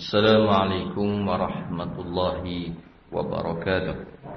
Assalamualaikum warahmatullahi wabarakatuh.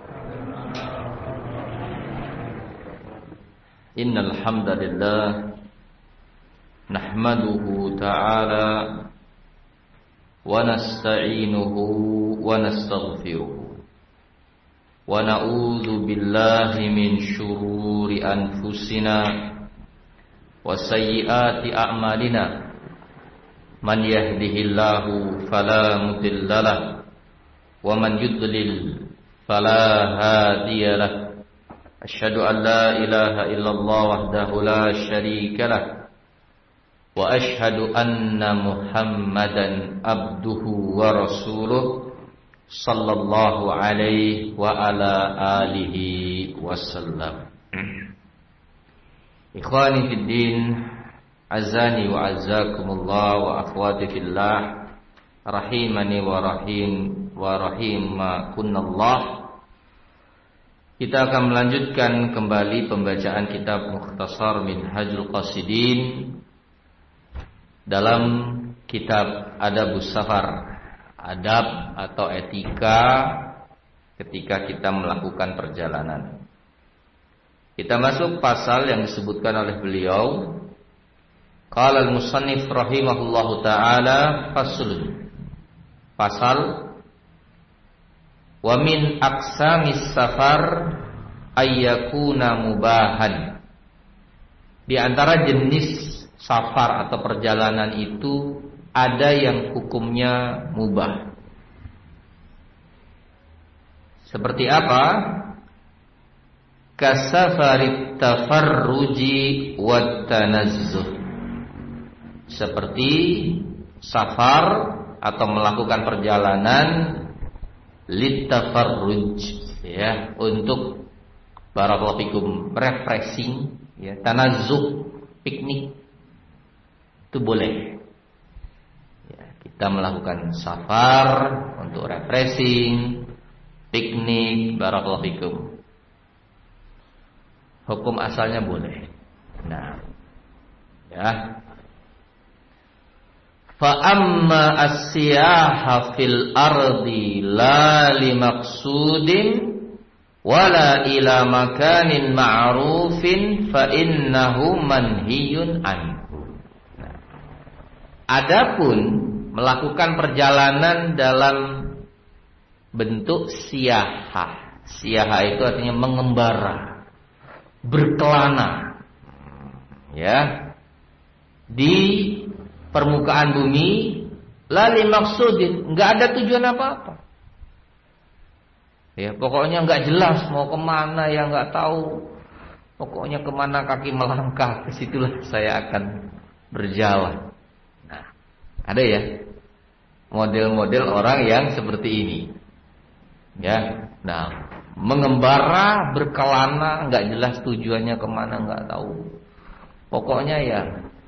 Innal hamdalillah nahmaduhu ta'ala wa nasta'inuhu wa nastaghfiruh wa na'udzu billahi min shururi anfusina wa sayyiati a'malina. Man yahdihillahu fala mudhillalah wa man yudlil fala hadiyalah. Asyhadu an la ilaha illallah wahdahu la syarikalah wa asyhadu anna Muhammadan abduhu wa rasuluh sallallahu alaihi wa ala alihi wasallam. Ikhwani fid din, azani wa azzakumullah wa akhwati fillah, rahimani wa rahimakunallah. Kita akan melanjutkan kembali pembacaan kitab Mukhtasar Minhajul Qasidin dalam kitab Adabus Safar, adab atau etika ketika kita melakukan perjalanan. Kita masuk pasal yang disebutkan oleh beliau. Qala al-musannif rahimahullahu ta'ala faslun. Pasal wa min aqsamis safar ayyakuna mubahan. Di antara jenis safar atau perjalanan itu ada yang hukumnya mubah. Seperti apa? Kasafarit tafarruji wat tanazzuh. Seperti safar atau melakukan perjalanan litafarruj, ya, untuk barakallahu fikum refreshing, ya, tanazzuh, piknik itu boleh. Ya, kita melakukan safar untuk refreshing, piknik, barakallahu fikum. Hukum asalnya boleh. Nah, ya. Fa amma as-siyaha fil ardi la li maqsudin wala ila makanin ma'rufin fa innahu manhiyun anhu. Adapun melakukan perjalanan dalam bentuk siyaha. Siyaha itu artinya mengembara, berkelana, ya, di permukaan bumi, la li maksudin, enggak ada tujuan apa-apa. Ya, pokoknya enggak jelas mau kemana, ya enggak tahu. Pokoknya kemana kaki melangkah, ke situlah saya akan berjalan. Nah, ada ya model-model orang yang seperti ini. Ya, nah, mengembara, berkelana, enggak jelas tujuannya kemana, enggak tahu. Pokoknya ya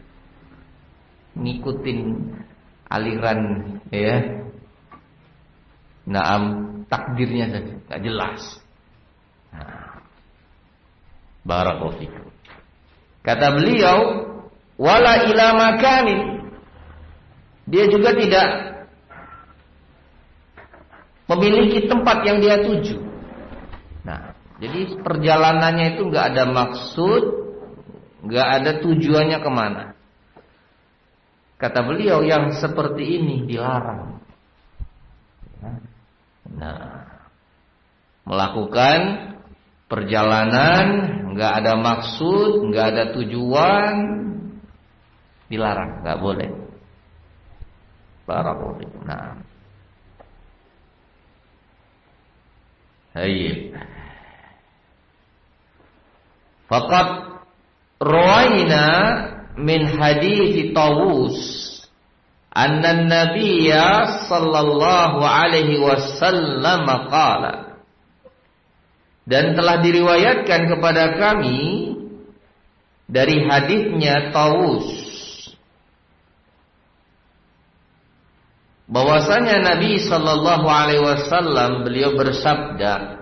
ngikutin aliran, ya, naam, takdirnya saja, nggak jelas. Nah, barakallahu fikum. Kata beliau, wala ila makanin, dia juga tidak memiliki tempat yang dia tuju. Nah, jadi perjalanannya itu nggak ada maksud, nggak ada tujuannya kemana. Kata beliau, yang seperti ini dilarang. Nah, melakukan perjalanan nggak ada maksud, nggak ada tujuan, dilarang, nggak boleh. Barakallahu fikum. Nah, hayy. Faqad rawaina min hadits Tawus anna an-nabiyya sallallahu alaihi wasallam qala, dan telah diriwayatkan kepada kami dari hadisnya Tawus bahwasanya Nabi sallallahu alaihi wasallam beliau bersabda,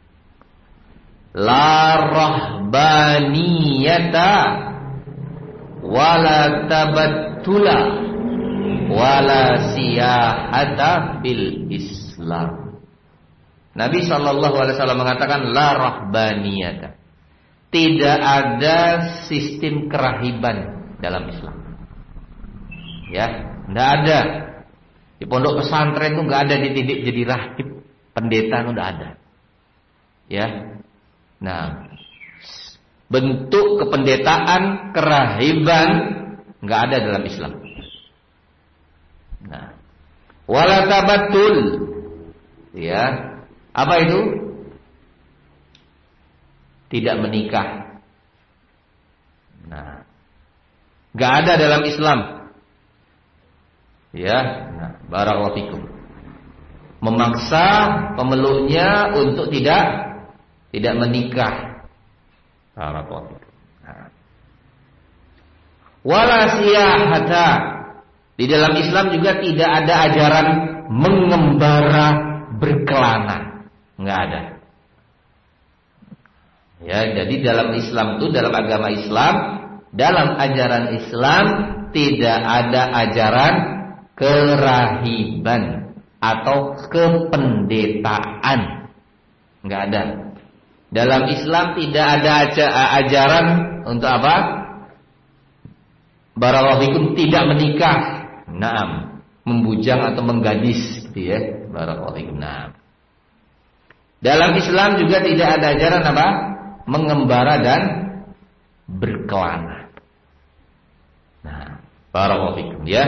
la rahbaniyata wala tabattula wala siyahata fil Islam. Nabi SAW mengatakan la rahbaniyata. Tidak ada sistem kerahiban dalam Islam. Ya, enggak ada. Di pondok pesantren itu enggak ada dididik jadi rahib, pendeta itu enggak ada. Ya. Nah, bentuk kependetaan, kerahiban enggak ada dalam Islam. Nah, wala tabattul. Ya. Apa itu? Tidak menikah. Nah, enggak ada dalam Islam. Ya, nah, barakallahu fikum. Memaksa pemeluknya untuk tidak menikah. Barakallahu fikum. Nah. Wala siyahata. Di dalam Islam juga tidak ada ajaran mengembara berkelana. Enggak ada. Ya, jadi dalam Islam itu, dalam agama Islam, dalam ajaran Islam tidak ada ajaran kerahiban atau kependetaan. Enggak ada. Dalam Islam tidak ada ajaran untuk apa? Barakallahu fikum, tidak menikah. Naam, membujang atau menggadis gitu ya. Barakallahu fikum. Naam. Dalam Islam juga tidak ada ajaran apa? Mengembara dan berkelana. Nah, barakallahu fikum ya.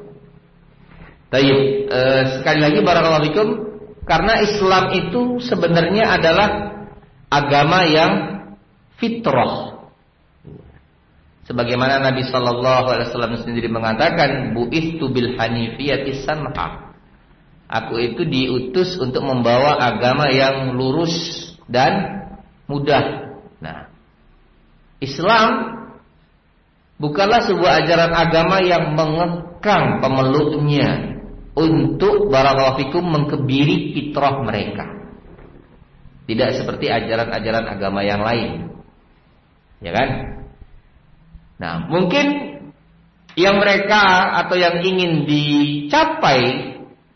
Baik, sekali lagi barakallahu fikum, karena Islam itu sebenarnya adalah agama yang fitrah. Sebagaimana Nabi sallallahu alaihi wasallam sendiri mengatakan, bu'itsu bil hanifiyati samha. Aku itu diutus untuk membawa agama yang lurus dan mudah. Nah, Islam bukanlah sebuah ajaran agama yang mengekang pemeluknya untuk barakallahu fikum mengkebiri fitrah mereka. Tidak seperti ajaran-ajaran agama yang lain. Ya kan? Nah, mungkin yang mereka atau yang ingin dicapai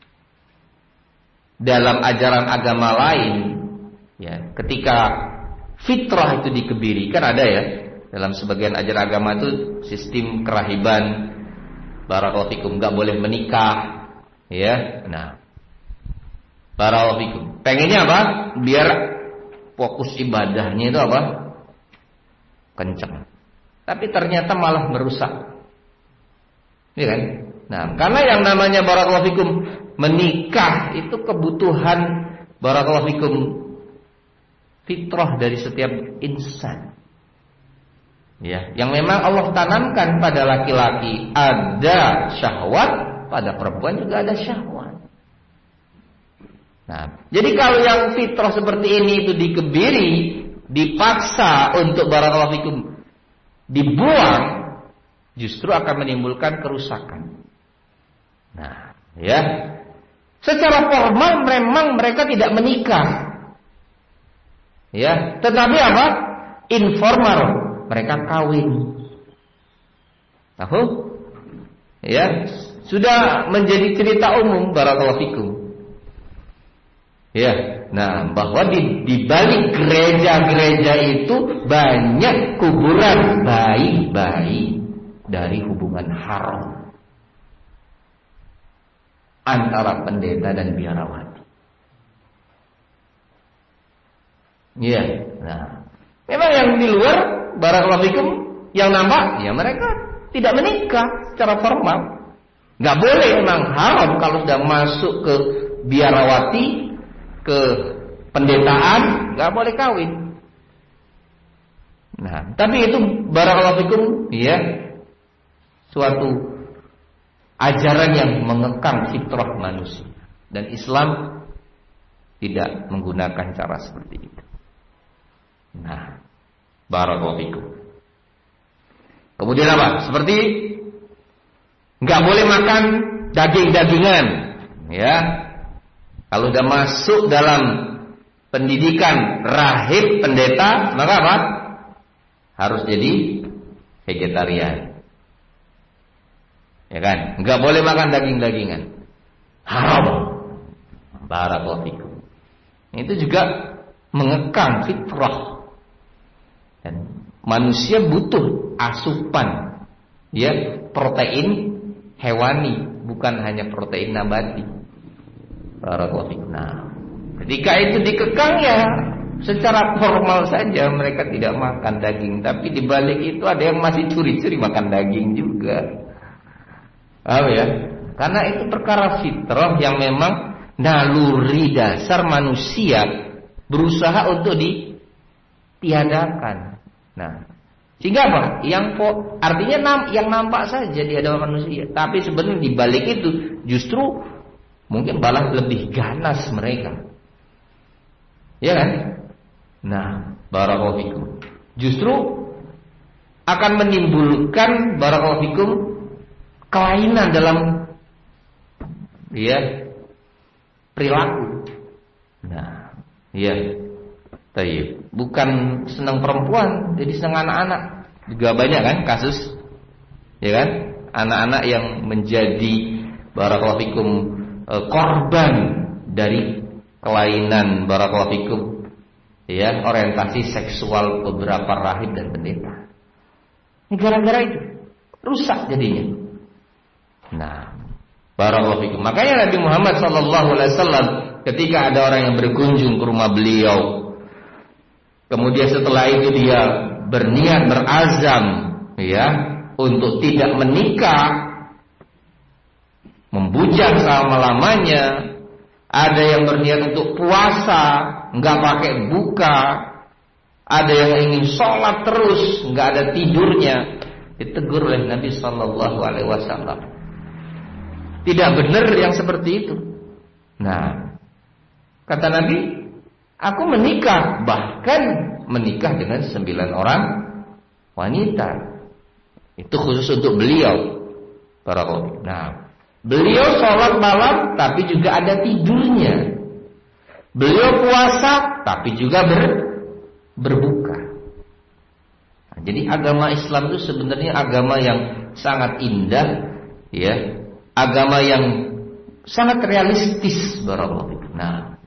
dalam ajaran agama lain, ya, ketika fitrah itu dikebiri, kan ada ya dalam sebagian ajaran agama itu sistem kerahiban, barakallahu fikum, nggak boleh menikah, ya. Nah, barakallahu fikum, pengennya apa? Biar fokus ibadahnya itu apa? Kenceng. Tapi ternyata malah merusak, ya kan? Nah, karena yang namanya barakallahu fikum menikah itu kebutuhan barakallahu fikum fitrah dari setiap insan. Ya, yang memang Allah tanamkan pada laki-laki ada syahwat, pada perempuan juga ada syahwat. Nah, jadi kalau yang fitrah seperti ini itu dikebiri, dipaksa untuk barakallahu fikum dibuang, justru akan menimbulkan kerusakan. Nah, ya. Secara formal memang mereka tidak menikah. Ya, tetapi apa? Informal mereka kawin. Tahu? Ya, sudah menjadi cerita umum barakallahu fikum. Ya, nah, bahwa di balik gereja-gereja itu banyak kuburan bayi-bayi dari hubungan haram antara pendeta dan biarawati. Iya, nah, memang yang di luar barakallahu fikum yang nampak ya mereka tidak menikah secara formal. Nggak boleh, memang haram kalau sudah masuk ke biarawati, ke pendetaan, nggak boleh kawin. Nah, tapi itu barakallahu fikum ya suatu ajaran yang mengekang fitrah manusia, dan Islam tidak menggunakan cara seperti itu. Nah, barakallahu fikum. Kemudian apa? Seperti nggak boleh makan daging-dagingan, ya. Kalau udah masuk dalam pendidikan rahib pendeta, maka apa? Harus jadi vegetarian. Ya kan? Enggak boleh makan daging-dagingan. Haram. Barakallahu fikum. Itu juga mengekang fitrah. Dan manusia butuh asupan, ya, protein hewani, bukan hanya protein nabati. Barakallahu fikum. Nah, ketika itu dikekang, ya secara formal saja mereka tidak makan daging, tapi di balik itu ada yang masih curi-curi makan daging juga. Paham ya? Karena itu perkara fitrah yang memang naluri dasar manusia berusaha untuk ditiadakan. Nah, sehingga apa? Artinya yang nampak saja di hadapan manusia, tapi sebenarnya di balik itu justru mungkin malah lebih ganas mereka. Ya kan? Nah, barakallahu fikum. Justru akan menimbulkan barakallahu fikum kelainan dalam, ya, perilaku. Nah, ya, tayyib. Bukan senang perempuan, jadi senang anak-anak. Juga banyak kan kasus, ya kan? Anak-anak yang menjadi barakallahu fikum korban dari kelainan barakallahu fikum, ya, orientasi seksual beberapa rahib dan pendeta. Ini gara-gara itu rusak jadinya. Nah, barakallahu fikum. Makanya Nabi Muhammad SAW ketika ada orang yang berkunjung ke rumah beliau, kemudian setelah itu dia berniat, berazam, ya, untuk tidak menikah, membujang selama-lamanya. Ada yang berniat untuk puasa, nggak pakai buka. Ada yang ingin sholat terus, nggak ada tidurnya. Ditegur oleh Nabi Sallallahu Alaihi Wasallam. Tidak benar yang seperti itu. Nah, kata Nabi, aku menikah, bahkan menikah dengan 9 orang wanita. Itu khusus untuk beliau, para kaum. Nah, beliau sholat malam, tapi juga ada tidurnya. Beliau puasa, tapi juga berbuka. Nah, jadi agama Islam itu sebenarnya agama yang sangat indah, ya, agama yang sangat realistis, barakallahu fikum. Nah,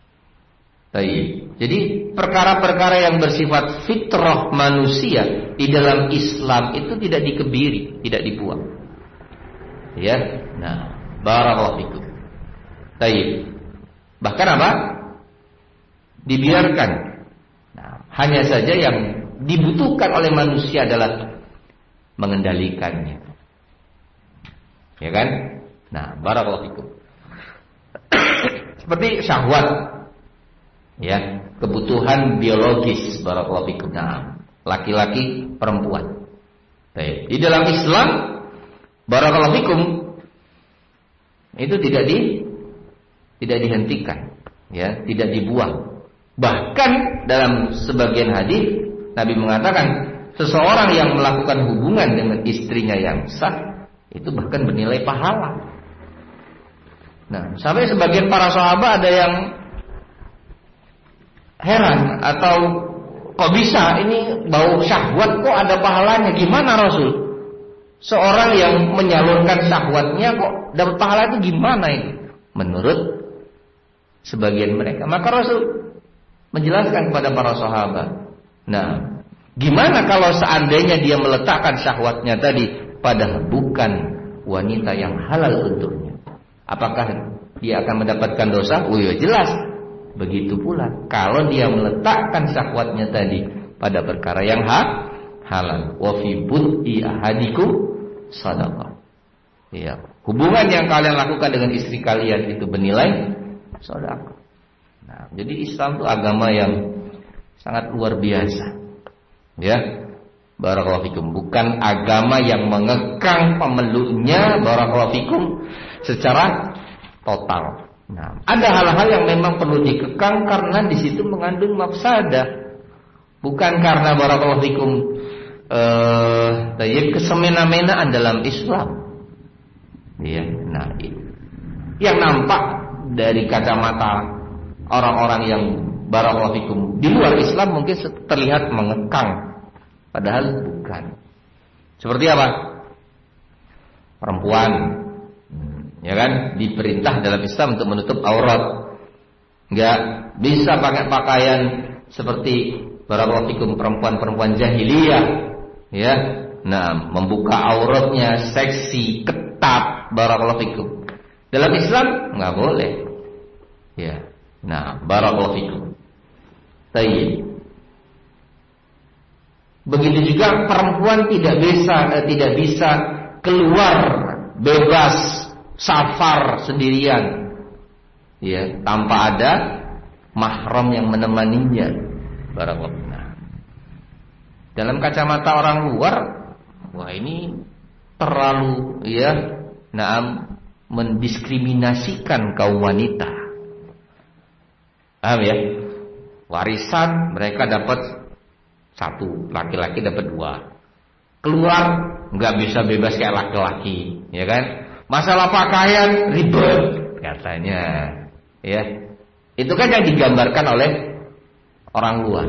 jadi perkara-perkara yang bersifat fitrah manusia di dalam Islam itu tidak dikebiri, tidak dibuang. Ya, nah, barakallahu fikum. Bahkan apa? Dibiarkan. Nah, hanya saja yang dibutuhkan oleh manusia adalah mengendalikannya. Ya kan? Nah, barakallahu fikum. Seperti syahwat, ya, kebutuhan biologis, barakallahu fikum. Nah, laki-laki, perempuan. Di dalam Islam, barakallahu fikum, itu tidak dihentikan, ya, tidak dibuang. Bahkan dalam sebagian hadis Nabi mengatakan seseorang yang melakukan hubungan dengan istrinya yang sah itu bahkan bernilai pahala. Nah, sampai sebagian para sahabat ada yang heran atau kok bisa ini bau syahwat kok ada pahalanya? Gimana Rasul? Seorang yang menyalurkan syahwatnya kok dapat pahala itu gimana itu? Menurut sebagian mereka. Maka Rasul menjelaskan kepada para sahabat. Nah, gimana kalau seandainya dia meletakkan syahwatnya tadi pada bukan wanita yang halal untuknya? Apakah dia akan mendapatkan dosa? Oh ya, jelas. Begitu pula kalau dia meletakkan syahwatnya tadi pada perkara yang halal. Wa fi bud'i ahadikum shadaqah. Ya, hubungan yang kalian lakukan dengan istri kalian itu bernilai sedekah. Nah, jadi Islam itu agama yang sangat luar biasa. Ya, barakallahu fikum. Bukan agama yang mengekang pemeluknya, barakallahu fikum, secara total. Nah, ada hal-hal yang memang perlu dikekang karena di situ mengandung mafsadah. Bukan karena barakallahu fikum kesemena-menaan dalam Islam. Ya, nah, yang nampak dari kacamata orang-orang yang barakallahu fikum di luar Islam mungkin terlihat mengekang, padahal bukan. Seperti apa? perempuan, ya kan, diperintah dalam Islam untuk menutup aurat. Enggak bisa pakai pakaian seperti barakallahu fikum perempuan-perempuan jahiliyah, ya. Nah, membuka auratnya seksi, ketat, barakallahu fikum. Dalam Islam enggak boleh. Ya. Nah, barakallahu fikum. Baik. Begitu juga perempuan tidak bisa keluar bebas safar sendirian, ya, tanpa ada mahram yang menemaninya. Barakallahu. Nah, dalam kacamata orang luar, wah ini terlalu, ya, mendiskriminasikan kaum wanita. Paham ya? Warisan mereka dapat 1, laki-laki dapat 2. Keluar nggak bisa bebas kayak laki-laki, ya kan? Masalah pakaian ribet katanya, ya. Itu kan yang digambarkan oleh orang luar.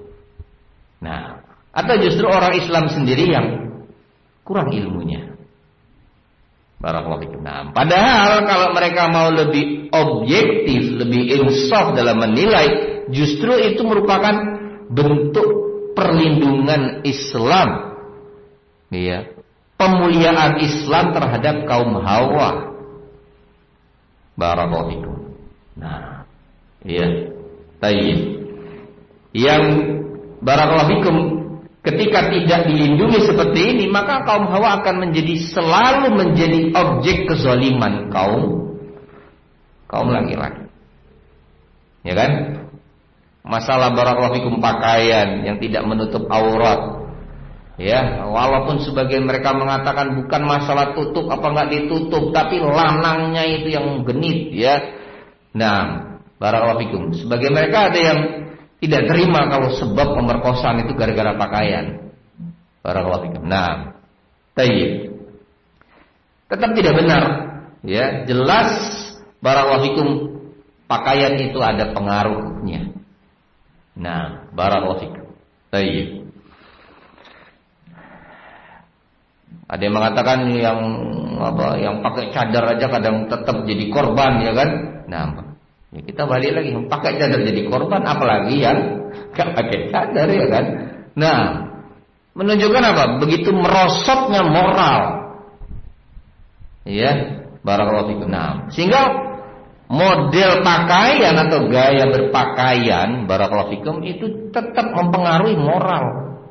Nah, atau justru orang Islam sendiri yang kurang ilmunya. Barakallahu fikum. Nah, padahal kalau mereka mau lebih objektif, lebih insaf dalam menilai, justru itu merupakan bentuk perlindungan Islam, ya, pemuliaan Islam terhadap kaum Hawa. Barakallahu fikum. Nah, iya, tayyib. Yang barakallahu fikum, ketika tidak dilindungi seperti ini, maka kaum Hawa akan selalu menjadi objek kezaliman kaum laki-laki. Ya kan? Masalah barakallahu fikum pakaian yang tidak menutup aurat. Ya, walaupun sebagian mereka mengatakan bukan masalah tutup apa enggak ditutup, tapi lanangnya itu yang genit, ya. Nah, barakallahu fikum. Sebagian mereka ada yang tidak terima kalau sebab pemerkosaan itu gara-gara pakaian. Barakallahu fikum. Nah, tayyib. Tetap tidak benar, ya. Jelas barakallahu fikum, pakaian itu ada pengaruhnya. Nah, barakallahu fikum. Tayyib. Ada yang mengatakan yang pakai cadar aja kadang tetap jadi korban, ya kan? Nah, ya kita balik lagi, yang pakai cadar jadi korban, apalagi yang enggak pakai cadar, ya kan? Nah, menunjukkan apa? Begitu merosotnya moral. Ya, barakallahu fikum. Nah, sehingga model pakaian atau gaya berpakaian, barakallahu fikum, itu tetap mempengaruhi moral.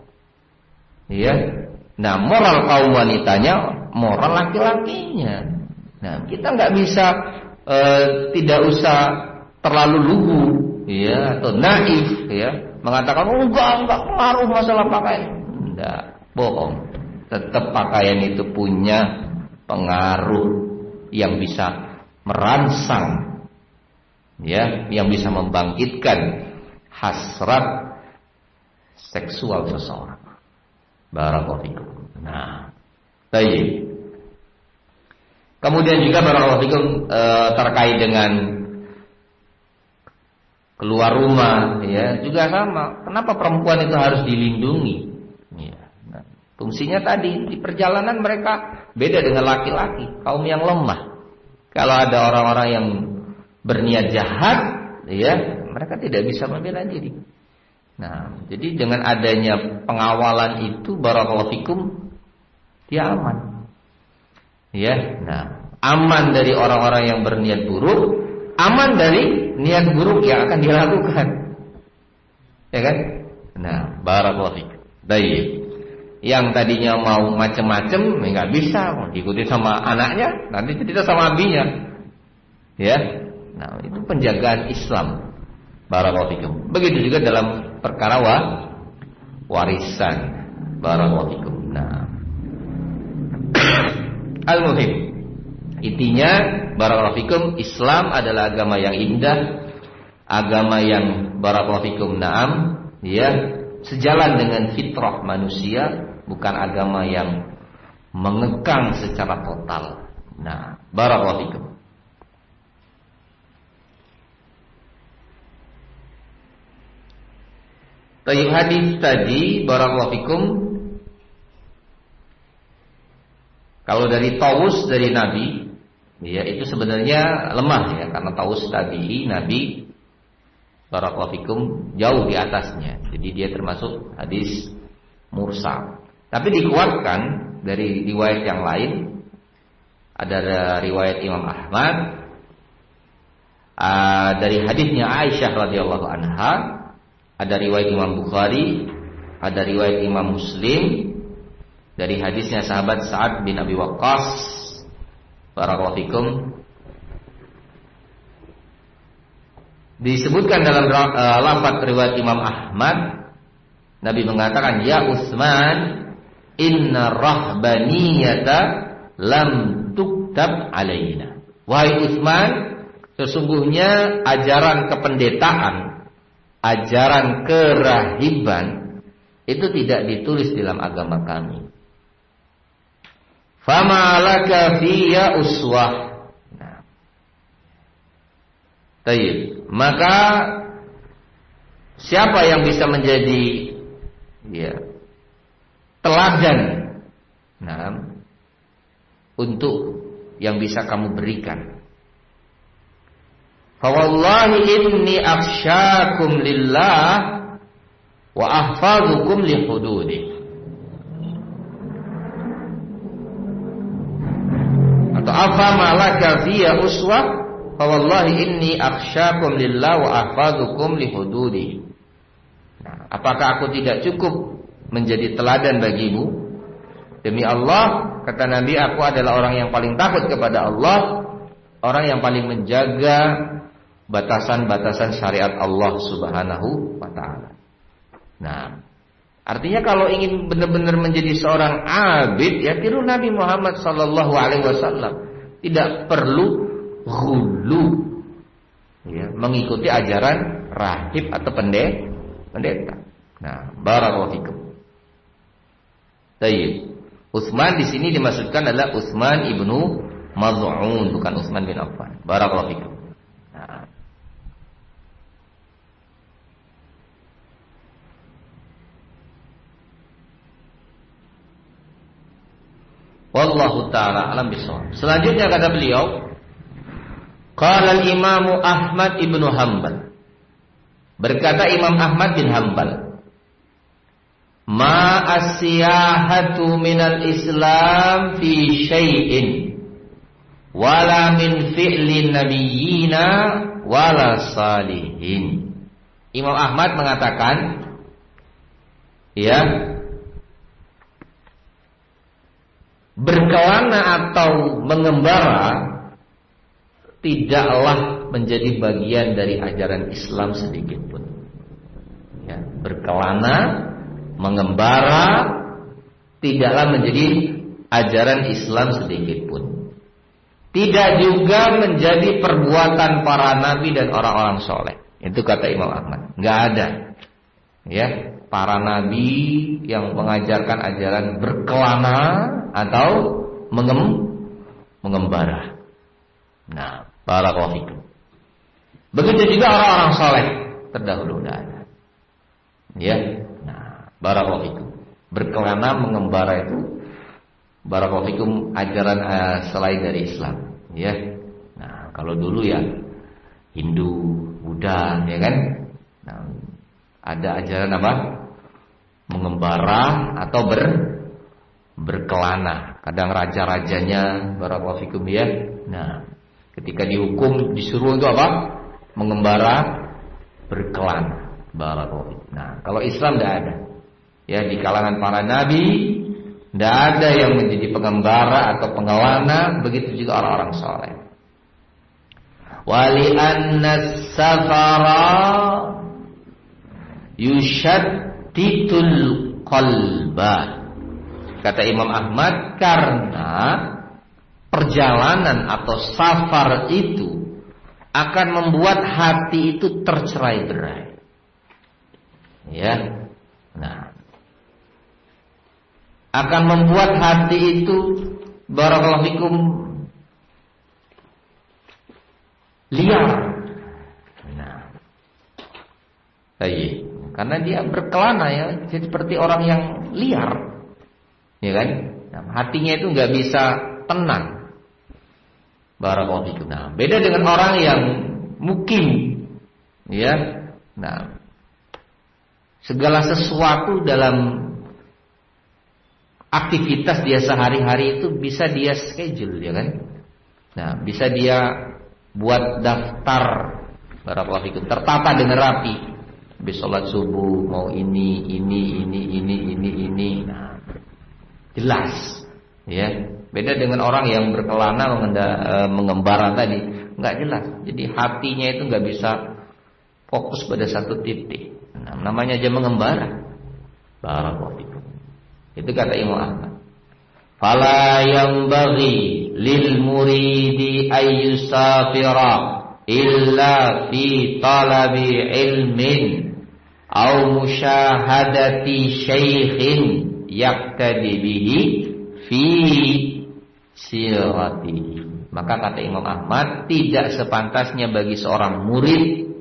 Ya. Nah, moral kaum wanitanya, moral laki-lakinya. Nah, kita nggak bisa tidak usah terlalu lugu, ya, atau naif, ya, mengatakan enggak pengaruh masalah pakaian. Enggak, bohong. Tetap pakaian itu punya pengaruh yang bisa merangsang, ya, yang bisa membangkitkan hasrat seksual seseorang. Barakallahu fikum. Nah, baik. Kemudian juga barakallahu fikum terkait dengan keluar rumah, ya, juga sama. Kenapa perempuan itu harus dilindungi? Ya, nah, fungsinya tadi di perjalanan mereka beda dengan laki-laki, kaum yang lemah. Kalau ada orang-orang yang berniat jahat, ya, mereka tidak bisa membela diri. Nah, jadi dengan adanya pengawalan itu, barakallahu fikum, dia aman. Ya, nah, aman dari orang-orang yang berniat buruk, aman dari niat buruk yang akan dilakukan. Ya kan? Nah, barakallahu fikum. Baik. Yang tadinya mau macam-macam, enggak bisa, mau diikuti sama anaknya, nanti cerita sama abinya. Ya. Nah, itu penjagaan Islam. Barakallahu fikum. Begitu juga dalam perkara warisan. Barakallahu fikum. Nah, al-muhim, intinya barakallahu fikum, Islam adalah agama yang indah, agama yang barakallahu fikum, na'am, ya, sejalan dengan fitrah manusia, bukan agama yang mengekang secara total. Nah, barakallahu fikum. Tayyib, hadis tadi barakallahu fikum, Kalau dari Tawus dari Nabi, ya itu sebenarnya lemah ya, karena Tawus tabi'i, Nabi barakallahu fikum jauh di atasnya. Jadi dia termasuk hadis mursal. Tapi dikuatkan dari riwayat yang lain. Ada riwayat Imam Ahmad dari hadisnya Aisyah radhiyallahu anha, ada riwayat Imam Bukhari, ada riwayat Imam Muslim dari hadisnya sahabat Sa'ad bin Abi Waqqas barakallahu fikum. Disebutkan dalam lafaz riwayat Imam Ahmad, Nabi mengatakan, "Ya Utsman, inna rahbaniyata lam tuktab alaina." Wahai Utsman, sesungguhnya ajaran kependetaan, ajaran kerahiban itu tidak ditulis dalam agama kami. Fama laka fiyya uswah. Nah. Baik, maka siapa yang bisa menjadi teladan untuk yang bisa kamu berikan? Fa wallahi inni akhsyakum lillah wa ahfazukum li hududih. Atau afa malaka fiyya uswah fa wallahi inni akhsyakum lillah wa ahfazukum li hududih. Nah, apakah aku tidak cukup menjadi teladan bagimu? Demi Allah, kata Nabi, aku adalah orang yang paling takut kepada Allah, orang yang paling menjaga batasan-batasan syariat Allah Subhanahu wa ta'ala. Nah, artinya kalau ingin benar-benar menjadi seorang abid, ya tiru Nabi Muhammad sallallahu alaihi wasallam. Tidak perlu ghulu, ya, mengikuti ajaran rahib atau pendeta. Nah, barakallahu fikum. Baik. Utsman di sini dimaksudkan adalah Utsman ibnu Maz'un, bukan Utsman bin Affan. Barakallahu fikum. Nah. Wallahu ta'ala alam bisawab. Selanjutnya kata beliau, qala al-Imam Ahmad ibnu Hanbal. Berkata Imam Ahmad bin Hanbal, ma as-siyahatu minal Islam fi syai'in wala min fi'lin nabiyyina wala salihin. Imam Ahmad mengatakan, ya, berkelana atau mengembara tidaklah menjadi bagian dari ajaran Islam sedikit pun. Ya, berkelana, mengembara tidaklah menjadi ajaran Islam sedikit pun. Tidak juga menjadi perbuatan para nabi dan orang-orang soleh. Itu kata Imam Ahmad. Nggak ada, ya, para nabi yang mengajarkan ajaran berkelana atau mengembara. Nah, barakallahu fikum. Begitu juga orang-orang soleh terdahulu nggak ada. Ya. Barakallahu fikum. Berkelana mengembara itu barakallahu fikum ajaran selain dari Islam, ya. Nah, kalau dulu ya Hindu, Buddha, ya kan? Nah, ada ajaran apa? Mengembara atau berkelana. Kadang raja-rajanya barakallahu fikum, ya. Nah, ketika dihukum disuruh itu apa? Mengembara, berkelana. Barakallahu fikum. Nah, kalau Islam tidak ada. Ya, di kalangan para nabi tidak ada yang menjadi pengembara atau pengelana, begitu juga orang-orang soleh. Wali annas safara yushadditul qalba. Kata Imam Ahmad, karena perjalanan atau safar itu akan membuat hati itu tercerai-berai. Ya. Nah, akan membuat hati itu barakallahu fikum liar. Nah, karena dia berkelana, ya, jadi seperti orang yang liar, ya kan? Nah, hatinya itu nggak bisa tenang. Barakallahu fikum. Nah, beda dengan orang yang mukim, ya. Nah, segala sesuatu dalam aktivitas dia sehari-hari itu bisa dia schedule, ya kan? Nah, bisa dia buat daftar, barakallahu fikum, tertata dengan rapi. Habis sholat subuh mau ini. Nah, jelas, ya. Beda dengan orang yang berkelana mengembara tadi, nggak jelas. Jadi hatinya itu nggak bisa fokus pada satu titik. Nah, namanya aja mengembara. Barakallahu fikum. Itu kata Imam Ahmad. Fala yanbaghi lil muridi ayyusafira illa fi talabi ilmin aw musyahadati syaikhin yaqtadi bihi fi siratihi. Maka kata Imam Ahmad, tidak sepantasnya bagi seorang murid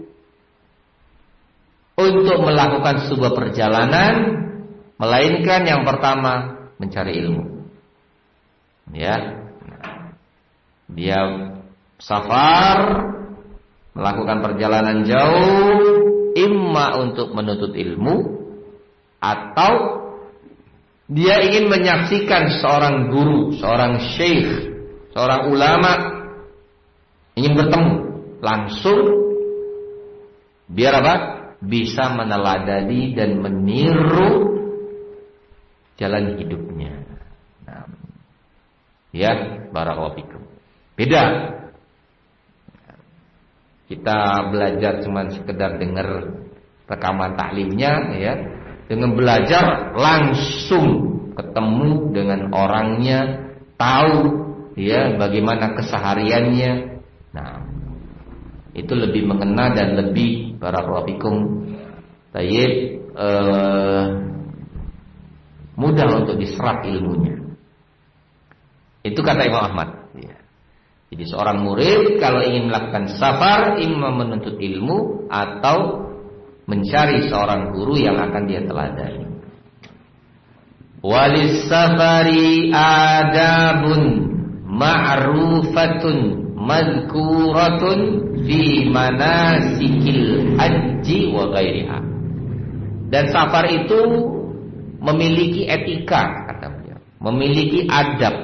untuk melakukan sebuah perjalanan melainkan yang pertama mencari ilmu. Ya. Dia safar, melakukan perjalanan jauh, imma untuk menuntut ilmu atau dia ingin menyaksikan seorang guru, seorang syekh, seorang ulama, ingin bertemu langsung, biar apa? Bisa meneladani dan meniru jalan hidupnya. Nah, ya, barakallahu fikum. Beda. Kita belajar cuma sekedar dengar rekaman taklimnya, ya, dengan belajar langsung ketemu dengan orangnya, tahu, ya, bagaimana kesehariannya. Nah, itu lebih mengena dan lebih barakallahu fikum tayyib, mudah untuk diserap ilmunya. Itu kata Imam Ahmad, ya. Jadi seorang murid kalau ingin melakukan safar, imam menuntut ilmu atau mencari seorang guru yang akan dia teladani. Walis safari adabun ma'rufatun madhkuratun fi manasikil haji wa ghairiha. Dan safar itu memiliki etika, kata beliau, memiliki adab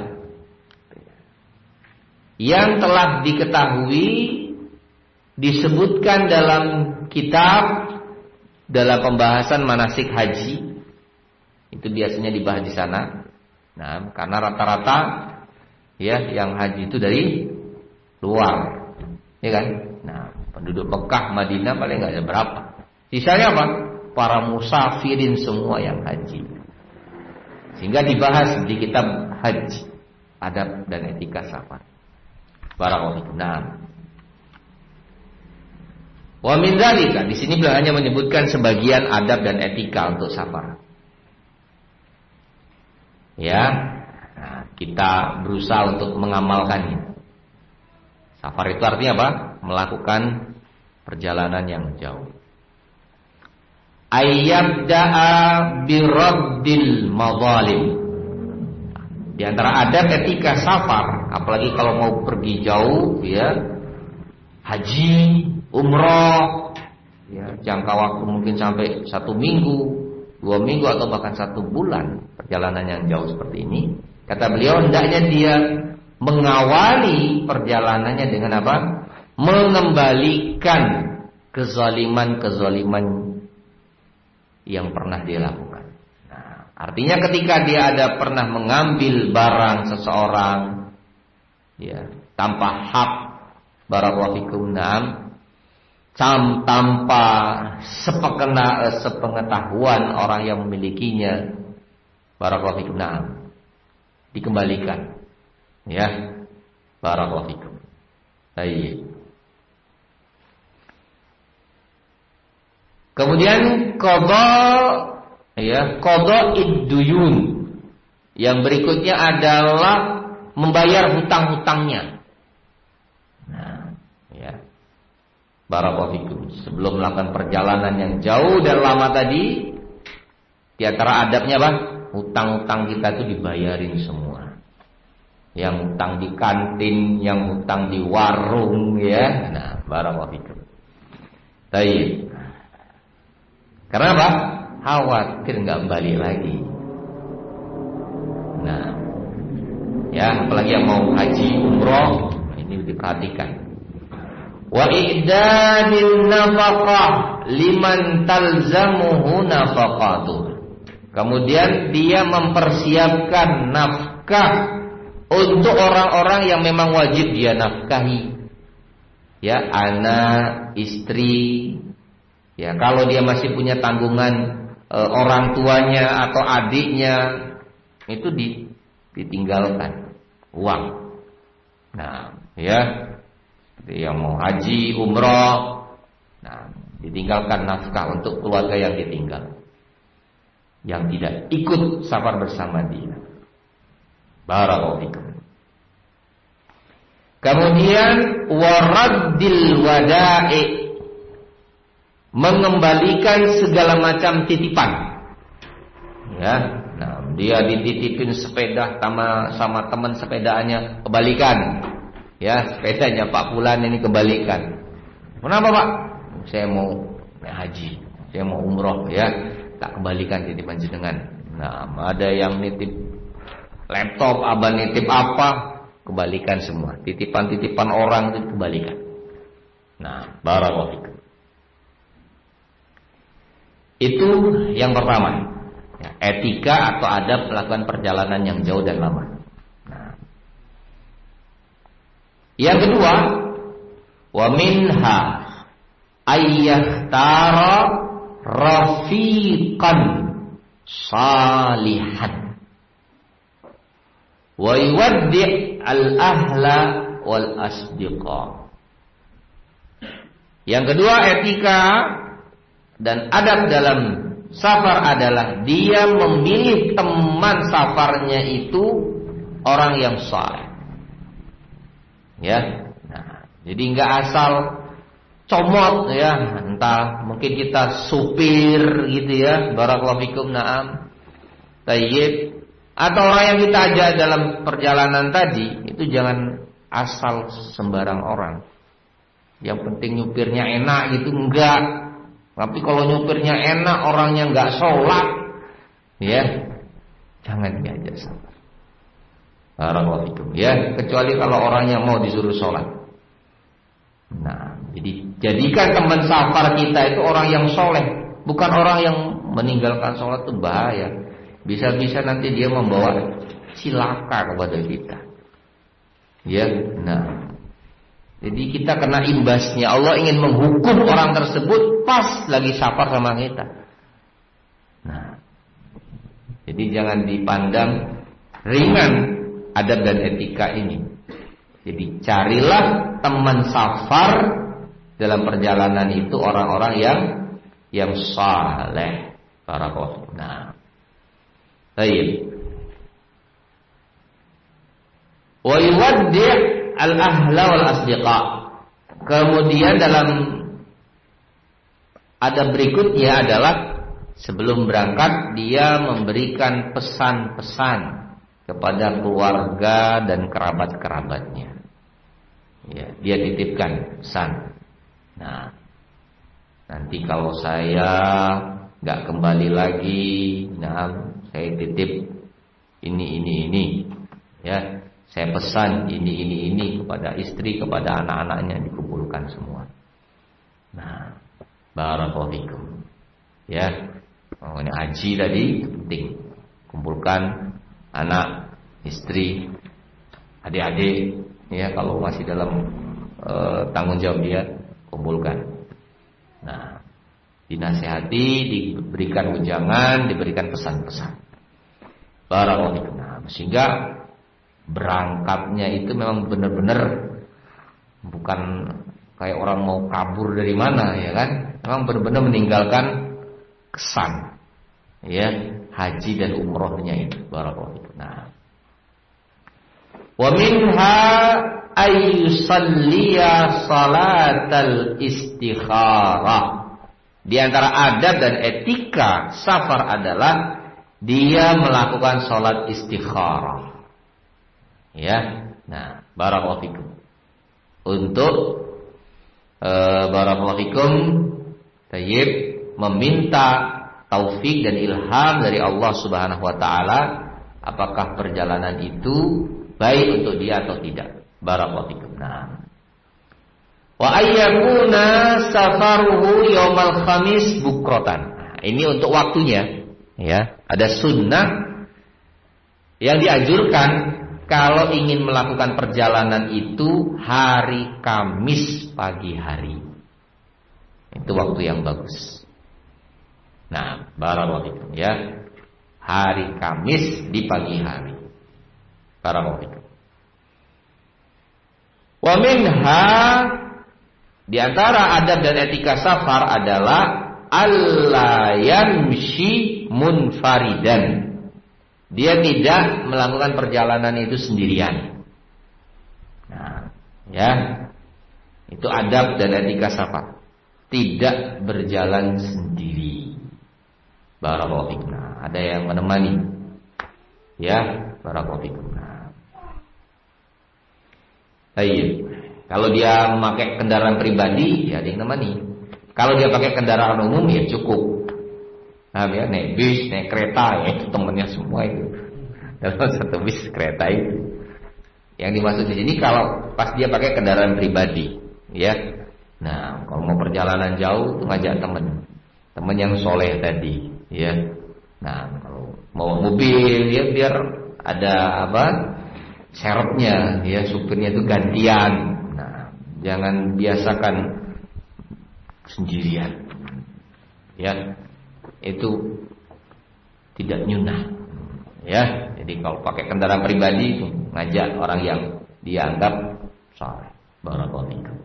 yang telah diketahui, disebutkan dalam kitab, dalam pembahasan manasik haji. Itu biasanya dibahas di sana. Nah, karena rata-rata, ya, yang haji itu dari luar, ya kan? Nah, penduduk Mekah, Madinah paling nggak ada berapa. Sisanya apa? Para musafirin semua yang haji. Sehingga dibahas di kitab haji, adab dan etika safar. Barakallahu. Nah, wa min dzalika, di sini beliau hanya menyebutkan sebagian adab dan etika untuk safar. Ya, nah, kita berusaha untuk mengamalkannya. Safar itu artinya apa? Melakukan perjalanan yang jauh. Ayyabda'a biraddil madzalim. Di antara adab etika safar, apalagi kalau mau pergi jauh, ya, haji, umroh, ya, jangka waktu mungkin sampai 1 minggu, 2 minggu atau bahkan 1 bulan perjalanan yang jauh seperti ini. Kata beliau, hendaknya dia mengawali perjalanannya dengan apa? Mengembalikan kezaliman-kezaliman yang pernah dia lakukan. Artinya ketika dia ada pernah mengambil barang seseorang, ya, tanpa hak, barakallahu fikum, tanpa sepengetahuan orang yang memilikinya, barakallahu fikum, dikembalikan, ya, barakallahu fikum. Baik. Kemudian qada idduyun. Yang berikutnya adalah membayar hutang-hutangnya. Nah, ya. Barakallahu fikum. Sebelum melakukan perjalanan yang jauh dan lama tadi, di antara adabnya apa? hutang-hutang kita itu dibayarin semua. Yang hutang di kantin, yang hutang di warung, ya. Nah, barakallahu fikum. Baik. Karena apa? Khawatir nggak kembali lagi. Nah, ya, apalagi yang mau haji, umroh, ini diperhatikan. Wa i'dadin nafaqah liman talzamuhu nafaqatuh. Kemudian dia mempersiapkan nafkah untuk orang-orang yang memang wajib dia nafkahi. Ya, anak, istri. Ya, kalau dia masih punya tanggungan orang tuanya atau adiknya, itu ditinggalkan uang. Nah, ya, yang mau haji, umroh, nah, ditinggalkan nafkah untuk keluarga yang ditinggal, yang tidak ikut safar bersama dia. Barakallahu fikum. Kemudian waraddil wada'i, mengembalikan segala macam titipan. Ya, nah, dia dititipin sepeda sama teman sepedanya, kembalikan. Ya, sepedanya Pak Fulan ini kembalikan. Kenapa Pak? Saya mau haji, saya mau umroh, ya, tak kembalikan titipan jenengan. Nah, ada yang nitip laptop, abang nitip apa, kembalikan semua. Titipan-titipan orang itu kembalikan. Nah, barakallahu fikum. Itu yang pertama, ya, etika atau adab melakukan perjalanan yang jauh dan lama. Nah, yang kedua, wa minha ayyahtara rafiqan salihan wa yuwaddi' al-ahla wal asdiqa. Yang kedua, etika dan adab dalam safar adalah dia memilih teman safarnya itu orang yang saleh. Ya, nah, jadi nggak asal comot, ya, entah mungkin kita supir gitu, ya, barakallahu fikum, na'am, tayyib, atau orang yang kita ajak dalam perjalanan tadi itu jangan asal sembarang orang. Yang penting nyupirnya enak gitu, enggak. Tapi kalau nyupirnya enak, orangnya nggak sholat, ya, jangan diajak sholat. Barakallahu fikum, ya, kecuali kalau orangnya mau disuruh sholat. Nah, jadi jadikan teman safar kita itu orang yang soleh, bukan orang yang meninggalkan sholat. Itu bahaya. Bisa-bisa nanti dia membawa cilaka kepada kita. Ya, nah. Jadi kita kena imbasnya. Allah ingin menghukum orang tersebut pas lagi safar sama kita. Nah, jadi jangan dipandang ringan adab dan etika ini. Jadi carilah teman safar dalam perjalanan itu orang-orang yang saleh. Barakallahu. Nah, baik. Wa yuwaddi' al-ahla wal asdiqa. Kemudian dalam adab berikutnya adalah sebelum berangkat dia memberikan pesan-pesan kepada keluarga dan kerabat-kerabatnya. Ya, dia titipkan pesan. Nah, nanti kalau saya nggak kembali lagi, nah, saya titip ini. Ya, saya pesan ini kepada istri, kepada anak-anaknya, dikumpulkan semua. Nah, barakallahu fikum. Ya, ini haji tadi penting. Kumpulkan anak, istri, adik-adik, ya, kalau masih dalam tanggung jawab dia, kumpulkan. Nah, dinasihati, diberikan ujangan, diberikan pesan-pesan. Barakallahu fikum. Nah, sehingga berangkatnya itu memang benar-benar bukan kayak orang mau kabur dari mana, ya kan? Memang benar-benar meninggalkan kesan, ya, haji dan umrohnya itu. Barakallahu fikum. Nah, wa minha ayyusalliya salatal istikharah. Di antara adab dan etika safar adalah dia melakukan sholat istikharah. Ya, nah, barakallahu fikum. Untuk barakallahu fikum, tayyib, meminta taufik dan ilham dari Allah Subhanahu wa taala, apakah perjalanan itu baik untuk dia atau tidak. Barakallahu fikum. Nah, wa ayyakuna safaruhu yaumal khamis bukratan. Nah, ini untuk waktunya, ya. Ada sunnah yang dianjurkan kalau ingin melakukan perjalanan itu hari Kamis pagi hari. Itu waktu yang bagus. Nah, barakallahu fikum, ya. Hari Kamis di pagi hari. Barakallahu fikum. Wa minha, di antara adab dan etika safar adalah alla yamshi munfaridan. Dia tidak melakukan perjalanan itu sendirian. Nah, ya. Itu adab dan etika safar. Tidak berjalan sendiri. Barakallahu fikum. Nah, ada yang menemani. Ya, barakallahu fikum. Baik. Kalau dia memakai kendaraan pribadi, ya dia nemani. Kalau dia pakai kendaraan umum, ya cukup. Nah, ya naik bis, naik kereta, ya itu temannya semua itu. Dalam satu bis kereta itu. Yang dimaksud di sini kalau pas dia pakai kendaraan pribadi, ya. Nah, kalau mau perjalanan jauh, itu ngajak teman yang soleh tadi, ya. Nah, kalau mau mobil, ya biar ada apa? Serepnya, ya, supirnya itu gantian. Nah, jangan biasakan sendirian, ya, itu tidak nyunah, ya. Jadi kalau pakai kendaraan pribadi itu ngajak orang yang dianggap saleh. Barakallahu fikum.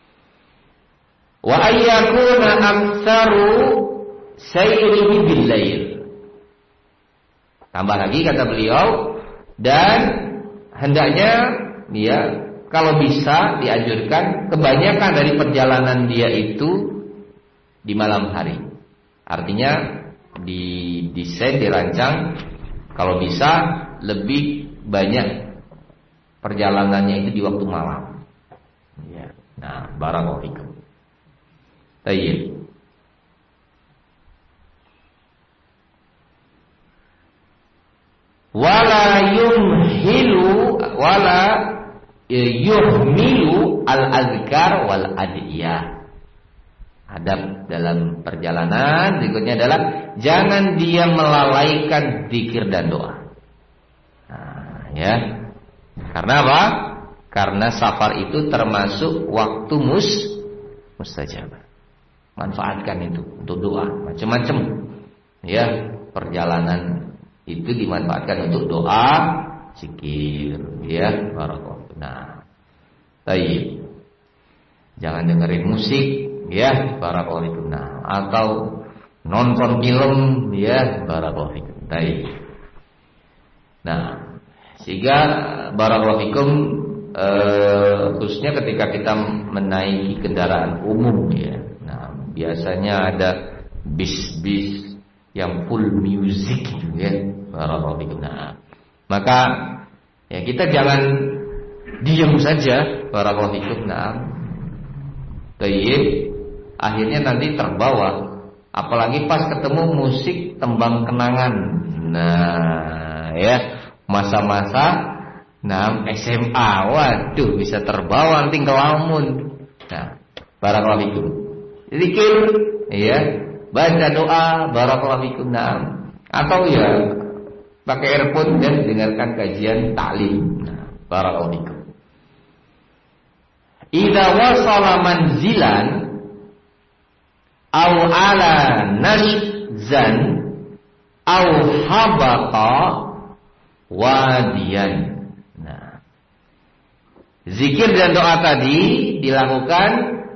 Wa ayyakuna aktsaru sayrihi bil lail. Tambah lagi kata beliau, dan hendaknya dia kalau bisa dianjurkan kebanyakan dari perjalanan dia itu di malam hari. Artinya didesain, dirancang kalau bisa lebih banyak perjalanannya itu di waktu malam. Ya. Nah, barakallahu fikum. Tayyib. Wala yuhmilu al-azkar wal adiyah. Adab dalam perjalanan berikutnya adalah jangan dia melalaikan zikir dan doa. Nah, ya. Karena apa? Karena safar itu termasuk waktu mustajab. Manfaatkan itu untuk doa, macam-macam. Ya, perjalanan itu dimanfaatkan untuk doa, zikir, ya, barakallahu. Nah, baik. Jangan dengerin musik, ya, barakallahu. Nah, atau nonton film, ya, barakallahu. Baik. Nah, sehingga barakallahu fikum, khususnya ketika kita menaiki kendaraan umum, ya. Nah, biasanya ada bis-bis yang full music gitu, ya. Barakallahu fikum. Nah, maka ya kita jangan diam saja, barakallahu fikum. Nah, tayyib, akhirnya nanti terbawa, apalagi pas ketemu musik tembang kenangan. Nah, ya, masa-masa SMA, waduh, bisa terbawa nanti ke lamun. Nah, barakallahu fikum. Zikir, ya, baca doa, barakallahu fikum. Nah, atau ya pakai earphone dan dengarkan kajian taklim. Nah, barakallahu fikum. Idza wasala manzilan aw ala nashzan aw habata wadiyan. Nah, zikir dan doa tadi dilakukan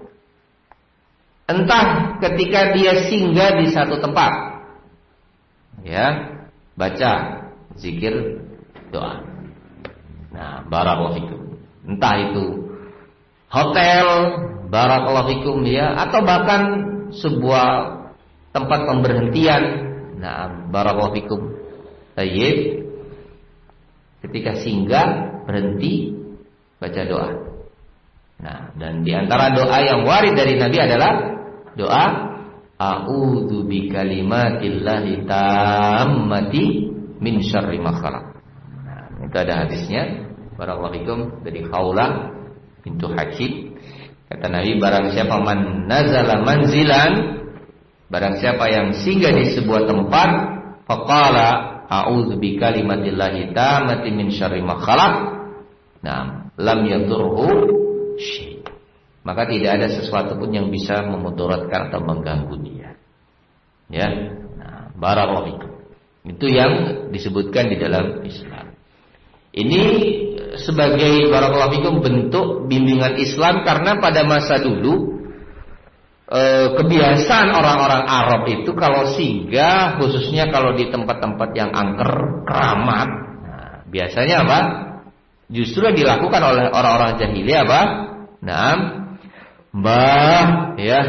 entah ketika dia singgah di satu tempat, ya, baca zikir doa. Nah, barakallahu fikum. Entah itu hotel, barakallahu fikum, ya, atau bahkan sebuah tempat pemberhentian. Nah, barakallahu fikum. Tayyib. Ketika singgah berhenti baca doa. Nah, dan di antara doa yang warid dari Nabi adalah doa a'udzu bikalimatillahi tammati min syarri ma khalaq. Nah, itu ada hadisnya. Barakallahu fikum dari Khawlah bintu Hakim. Kata Nabi, barang siapa man nazala manzilan, barang siapa yang singgah di sebuah tempat, faqala a'udzu bikalimatillahi tammati min syarri ma khalaq. Nah, lam yadurhu syai'. Maka tidak ada sesuatu pun yang bisa memudaratkan atau mengganggu dia. Ya. Nah, barakallahu fikum. Itu yang disebutkan di dalam Islam. Ini sebagai barakallahu fikum bentuk bimbingan Islam, karena pada masa dulu kebiasaan orang-orang Arab itu kalau singgah, khususnya kalau di tempat-tempat yang angker, keramat, nah, biasanya apa? Justru dilakukan oleh orang-orang jahiliyah apa? Nah, Mbah, ya,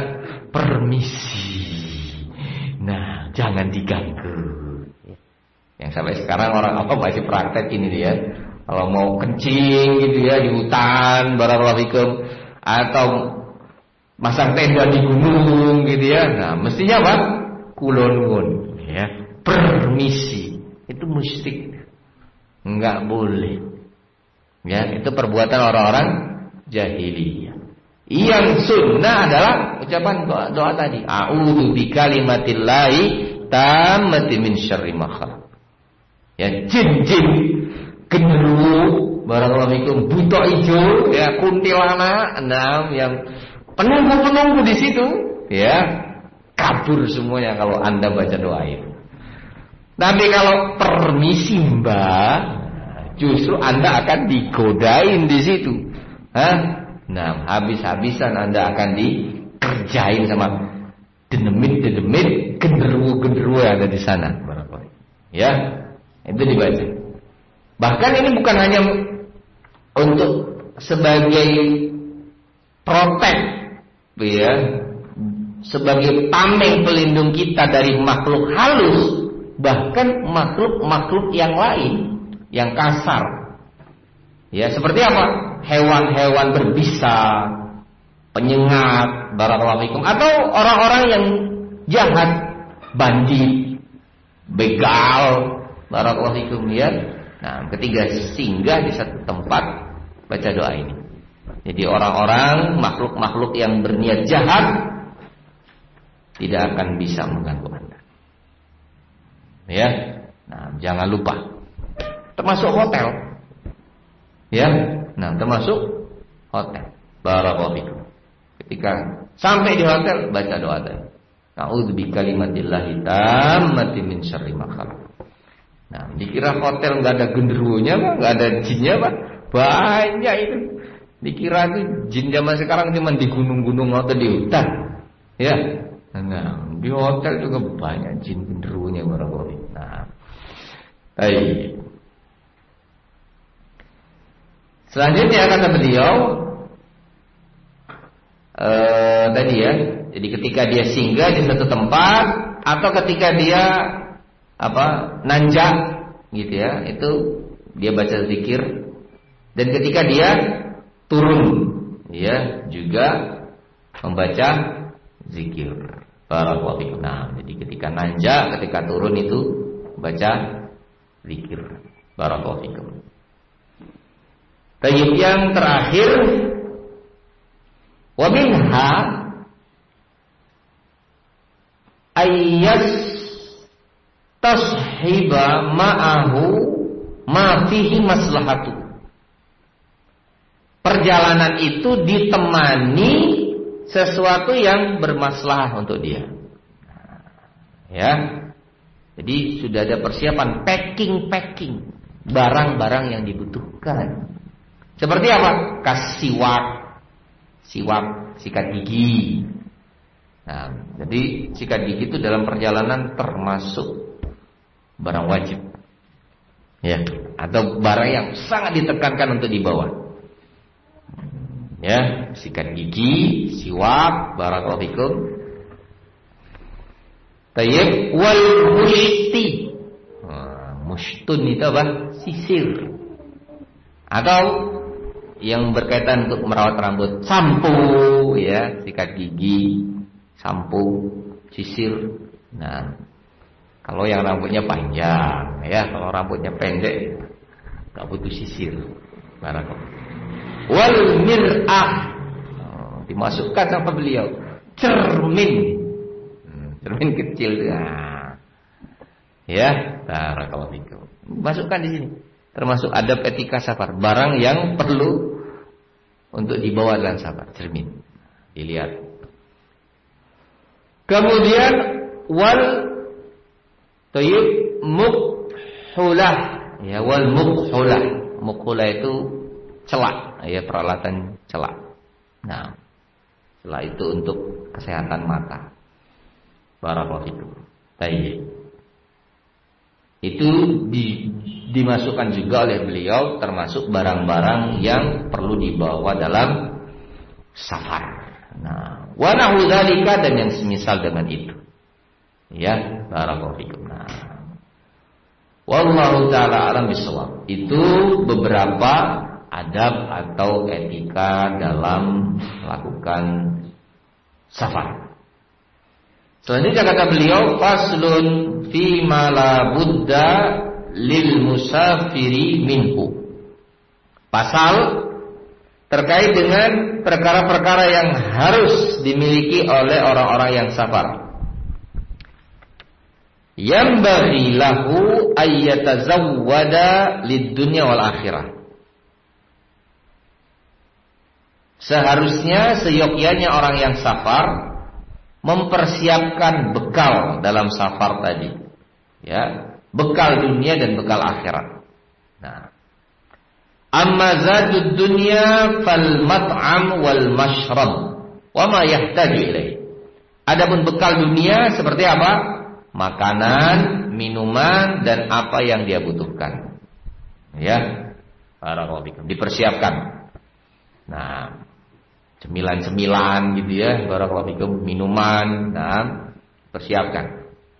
permisi. Nah, jangan diganggu. Yang sampai sekarang orang apa masih praktek ini dia. Kalau mau kencing gitu ya di hutan, barakallahu fikum, atau masang tenda di gunung gitu ya. Nah, mestinya apa? Kulon-kulon, ya. Permisi. Itu musyrik. Enggak boleh. Ya, itu perbuatan orang-orang jahiliyah. Yang sunnah adalah ucapan doa tadi. A'udzu bikalimatillahi tammati min syarri ma khalaq. Ya, jin-jin, genderuwo, barakallahu fikum, buta ijo, ya, kuntilanak, nah, yang penunggu-penunggu di situ, ya, kabur semuanya kalau Anda baca doa itu. Tapi kalau permisi Mbak, justru Anda akan digodain di situ. Hah? Nah, habis-habisan Anda akan dikerjain sama denemit-denemit, genderuwo-genderuwo yang ada di sana. Ya, itu dibaca. Bahkan ini bukan hanya untuk sebagai protek, ya, sebagai tameng pelindung kita dari makhluk halus, bahkan makhluk-makhluk yang lain, yang kasar. Ya, seperti apa? Hewan-hewan berbisa, penyengat, barakallahu fikum, atau orang-orang yang jahat, bandit, begal, barakallahu fikum, ya. Nah, ketika singgah di satu tempat, baca doa ini. Jadi orang-orang, makhluk-makhluk yang berniat jahat tidak akan bisa mengganggu Anda. Ya. Nah, jangan lupa. Termasuk hotel. Ya. Nah, termasuk hotel. Barakallahu fikum. Ketika sampai di hotel, baca doa tadi. A'udzu bikalimatillahi tammati min syarri ma khalaq. Nah, dikira hotel enggak ada genderuwonya, Pak, enggak ada jinnya, Pak. Banyak itu. Dikira itu jin zaman sekarang cuma di gunung-gunung atau di hutan. Ya. Nah, di hotel juga banyak jin genderuwonya, barakallahu fikum. Nah. Baik. Selanjutnya kata beliau tadi ya, jadi ketika dia singgah di satu tempat atau ketika dia nanjak gitu ya, itu dia baca zikir, dan ketika dia turun ya juga membaca zikir. Barakallahu fikum. Nah, jadi ketika nanjak, ketika turun itu baca zikir. Barakallahu fikum. Tayyib, yang terakhir, wa minha ayyas tashiba ma'ahu ma fihi maslahatu. Perjalanan itu ditemani sesuatu yang bermaslahah untuk dia. Ya. Jadi sudah ada persiapan packing barang-barang yang dibutuhkan. Seperti apa? Sikat gigi. Nah, jadi sikat gigi itu dalam perjalanan termasuk barang wajib. Ya, atau barang yang sangat ditekankan untuk dibawa. Ya, sikat gigi, siwak, barakallahu fikum. Tayyib, wal mushti. mushtun itu apa? Sisir. Atau yang berkaitan untuk merawat rambut, sampo, ya, sikat gigi, sampo, sisir. Nah, kalau yang rambutnya panjang, ya, kalau rambutnya pendek, nggak butuh sisir. Wal mir'ah, dimasukkan sama beliau cermin, cermin kecil, ya, barakallahu fikum. Masukkan di sini, termasuk adab etika safar, barang yang perlu untuk dibawa dalam safar, cermin, dilihat. Kemudian wal tayyib mukhulah, ya, wal mukhulah. Mukhulah itu celak, ya, peralatan celak. Nah, celak itu untuk kesehatan mata. Barakallahu fikum. Tayyib. Itu dimasukkan juga oleh beliau, termasuk barang-barang yang perlu dibawa dalam safar. Nah, wa nahu dzalika, dan yang semisal dengan itu. Ya, barakallahu fikum. Nah, wallahu taala alam bisawab. Itu beberapa adab atau etika dalam melakukan safar. Selanjutnya kata beliau, faslun fi ma la budda lil musafiri minhu. Pasal terkait dengan perkara-perkara yang harus dimiliki oleh orang-orang yang safar. Yambaghi lahu ayyatazawwada lid-dunya wal akhirah. Seharusnya seyogyanya orang yang safar mempersiapkan bekal dalam safar tadi, ya, bekal dunia dan bekal akhirat. Nah, amma zadud dunya fal mat'am wal mashrab wa ma yahtaju ilaih. Adapun bekal dunia seperti apa? Makanan, minuman, dan apa yang dia butuhkan. Ya, barakallahu fikum, dipersiapkan. Nah, cemilan-cemilan gitu ya, barakallahu fikum, minuman, nah, persiapkan.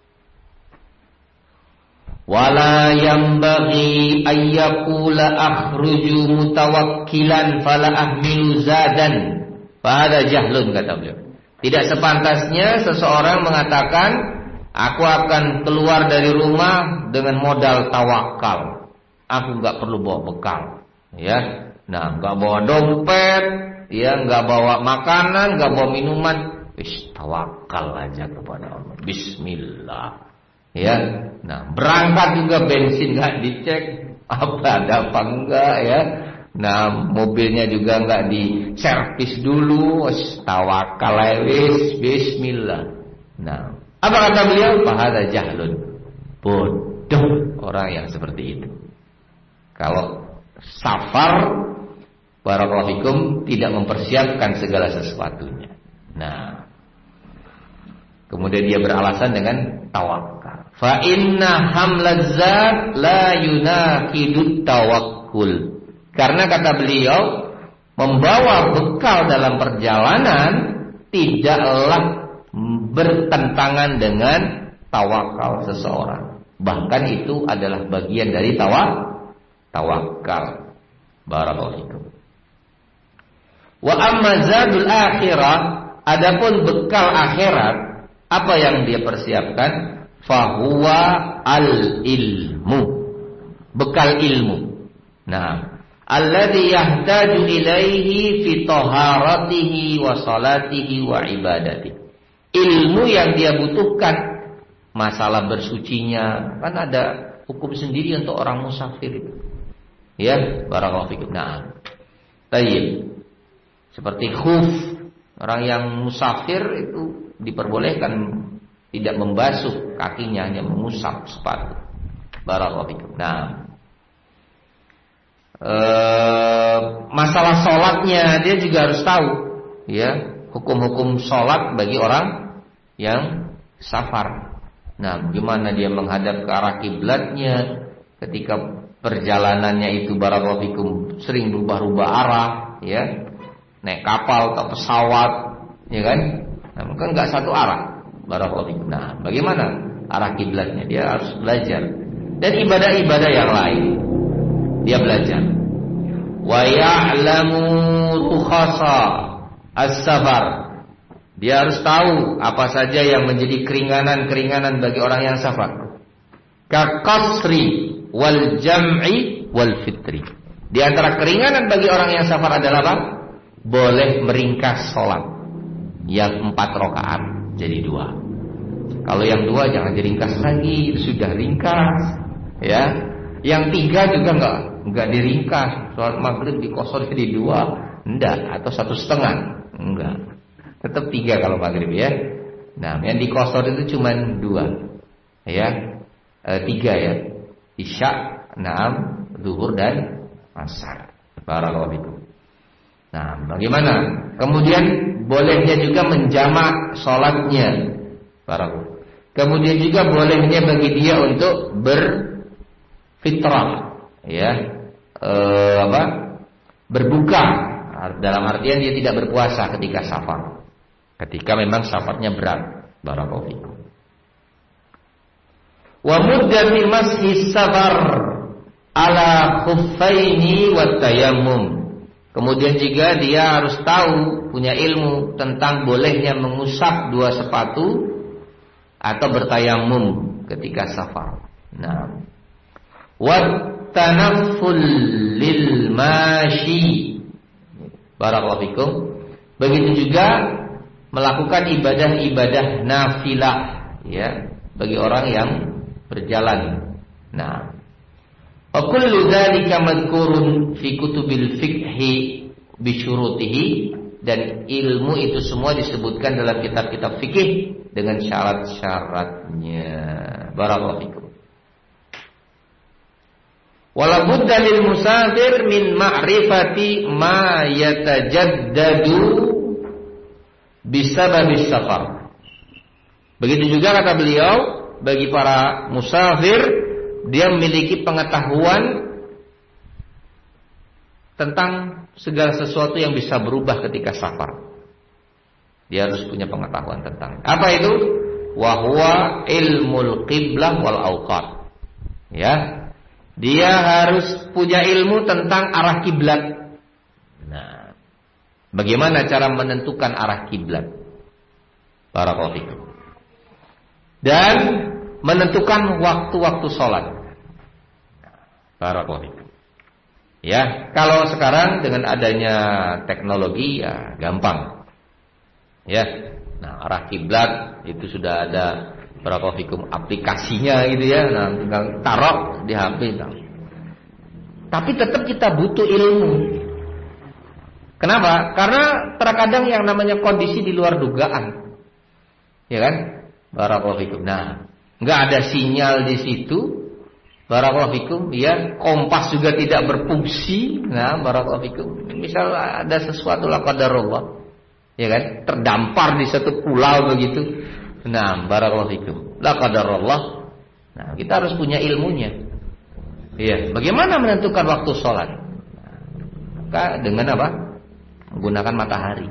Wala yambaghi ayyakula akhruju mutawakkilan fala ahmilu zadan fa hada jahlun, kata beliau. Tidak sepantasnya seseorang mengatakan, aku akan keluar dari rumah dengan modal tawakal. Aku nggak perlu bawa bekal, ya. Nah, nggak bawa dompet, ya, nggak bawa makanan, nggak bawa minuman. Tawakal aja kepada Allah. Bismillah. Ya. Nah, berangkat juga bensin nggak dicek, ada apa enggak, ya. Nah, mobilnya juga nggak diservis dulu. Tawakal aja, bismillah. Nah, apa kata beliau? Fahadha jahlun. Bodoh orang yang seperti itu. Kalau safar, barakallahu fikum, tidak mempersiapkan segala sesuatunya. Nah, kemudian dia beralasan dengan tawakal. Fa inna hamlazat la yunaqidut tawakkul. Karena kata beliau, membawa bekal dalam perjalanan tidaklah bertentangan dengan tawakal seseorang. Bahkan itu adalah bagian dari tawakal. Barakallahu fikum. Wa amma zadul akhirah, adapun bekal akhirat, apa yang dia persiapkan? Fahuwa al-ilmu. Bekal ilmu. Nah, alladhi yahtaju ilaihi fi taharatihi wa salatihi wa ibadatihi. Ilmu yang dia butuhkan, masalah bersucinya, kan ada hukum sendiri untuk orang musafir itu. Ya, barakallahu fikum. Nah, tayyib. Seperti khuf, orang yang musafir itu diperbolehkan tidak membasuh kakinya, hanya mengusap sepatu. Barakallahu fikum. Nah, masalah sholatnya dia juga harus tahu, ya, hukum-hukum sholat bagi orang yang safar. Nah, bagaimana dia menghadap ke arah kiblatnya ketika perjalanannya itu, barakallahu fikum, sering berubah-ubah arah, ya, naik kapal atau pesawat, ya kan? Nah, kan nggak satu arah, barakallahu fikum. Nah, bagaimana arah kiblatnya? Dia harus belajar. dan ibadah-ibadah yang lain. Dia belajar. Wa ya'lamu rukhasa as-safar. Dia harus tahu apa saja yang menjadi keringanan-keringanan bagi orang yang safar. Ka qasri wal jam'i wal fitri. Di antara keringanan bagi orang yang safar adalah apa? Boleh meringkas sholat yang 4 rakaat jadi 2. Kalau yang 2 jangan diringkas lagi, sudah ringkas, ya. Yang 3 juga enggak diringkas. Sholat maghrib dikosor jadi 2, enggak, atau 1,5, enggak. Tetap 3 kalau maghrib ya. Nah, yang dikosor itu cuma 2, ya, 3 ya. Isya, zuhur dan asar. Barakallahu fikum. Nah, bagaimana? Kemudian bolehnya juga menjamak sholatnya. Barakallahu. Kemudian juga bolehnya bagi dia untuk berfitrah, ya, berbuka. Dalam artian dia tidak berpuasa ketika safar. Ketika memang safarnya berat. Barakallahu fikum. Wa muddati mashi safar ala khuffaini wat tayammum. Kemudian juga dia harus tahu, punya ilmu tentang bolehnya mengusap 2 sepatu atau bertayamum ketika safar. Nah, wat tanafful lil mashi. Barakallahu fikum. Begitu juga melakukan ibadah-ibadah nafilah, ya, bagi orang yang berjalan. Nah, wa kullu dzalika madhkurun fi kutubil fiqhi bi syurutihi, dan ilmu itu semua disebutkan dalam kitab-kitab fikih dengan syarat-syaratnya. Barakallahu fikum. Wala budda lil musafir min ma'rifati ma yatajaddadu bisababis safar. Begitu juga kata beliau, bagi para musafir, dia memiliki pengetahuan tentang segala sesuatu yang bisa berubah ketika safar. Dia harus punya pengetahuan tentang apa itu? Wa huwa ilmul qiblah wal awqat. Ya. Dia harus punya ilmu tentang arah kiblat. Nah, bagaimana cara menentukan arah kiblat? Barakallahu fikum. Dan menentukan waktu-waktu sholat. Barakallahu fikum. Ya, kalau sekarang dengan adanya teknologi ya gampang. Ya. Nah, arah kiblat itu sudah ada barakallahu fikum aplikasinya gitu ya. Nah, tinggal taruh di HP. Tapi tetap kita butuh ilmu. Kenapa? Karena terkadang yang namanya kondisi di luar dugaan. Ya kan? Barakallahu fikum. Nah, enggak ada sinyal di situ. Barakallahu fikum, ya, kompas juga tidak berfungsi. Nah, barakallahu fikum. Misal ada sesuatu la qadarullah, ya kan? Terdampar di satu pulau begitu. Nah, barakallahu fikum. La qadarullah. Nah, kita harus punya ilmunya. Iya, bagaimana menentukan waktu sholat? Maka dengan apa? Menggunakan matahari.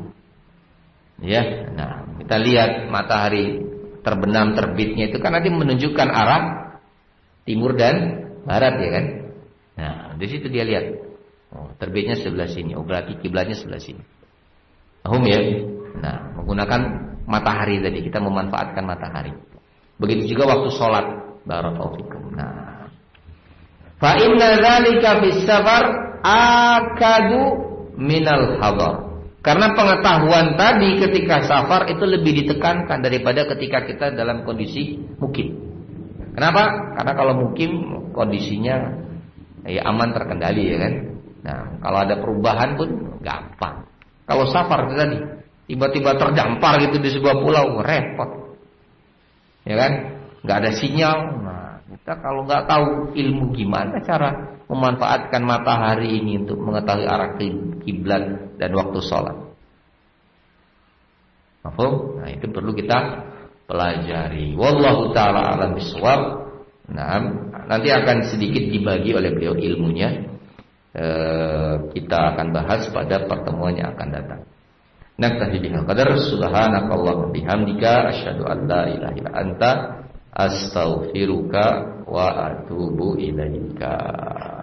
Ya, nah, kita lihat matahari terbenam terbitnya itu kan nanti menunjukkan arah timur dan barat, ya kan? Nah, di situ dia lihat. Oh, terbitnya sebelah sini. Oh, berarti kiblatnya sebelah sini. Paham ya? Nah, menggunakan matahari tadi, kita memanfaatkan matahari. Begitu juga waktu sholat. Barakallahu fikum. Nah, fa inna dzalika fis safar akadu minal hadar. Karena pengetahuan tadi ketika safar itu lebih ditekankan daripada ketika kita dalam kondisi mukim. Kenapa? Karena kalau mukim kondisinya ya aman, terkendali, ya kan. Nah, kalau ada perubahan pun gampang. Kalau safar itu tadi tiba-tiba terdampar gitu di sebuah pulau, repot. Ya kan? Nggak ada sinyal. Nah, kita kalau nggak tahu ilmu gimana cara memanfaatkan matahari ini untuk mengetahui arah kiblat dan waktu sholat. Paham? Nah, itu perlu kita pelajari. Wallahu ta'ala a'lam bishawab. Nah, nanti akan sedikit dibagi oleh beliau ilmunya. Kita akan bahas pada pertemuan yang akan datang. Naktafi bihal qadar. Subhanakallahumma bihamdika asyhadu an la ilaha illa anta astaghfiruka wa atubu ilaika.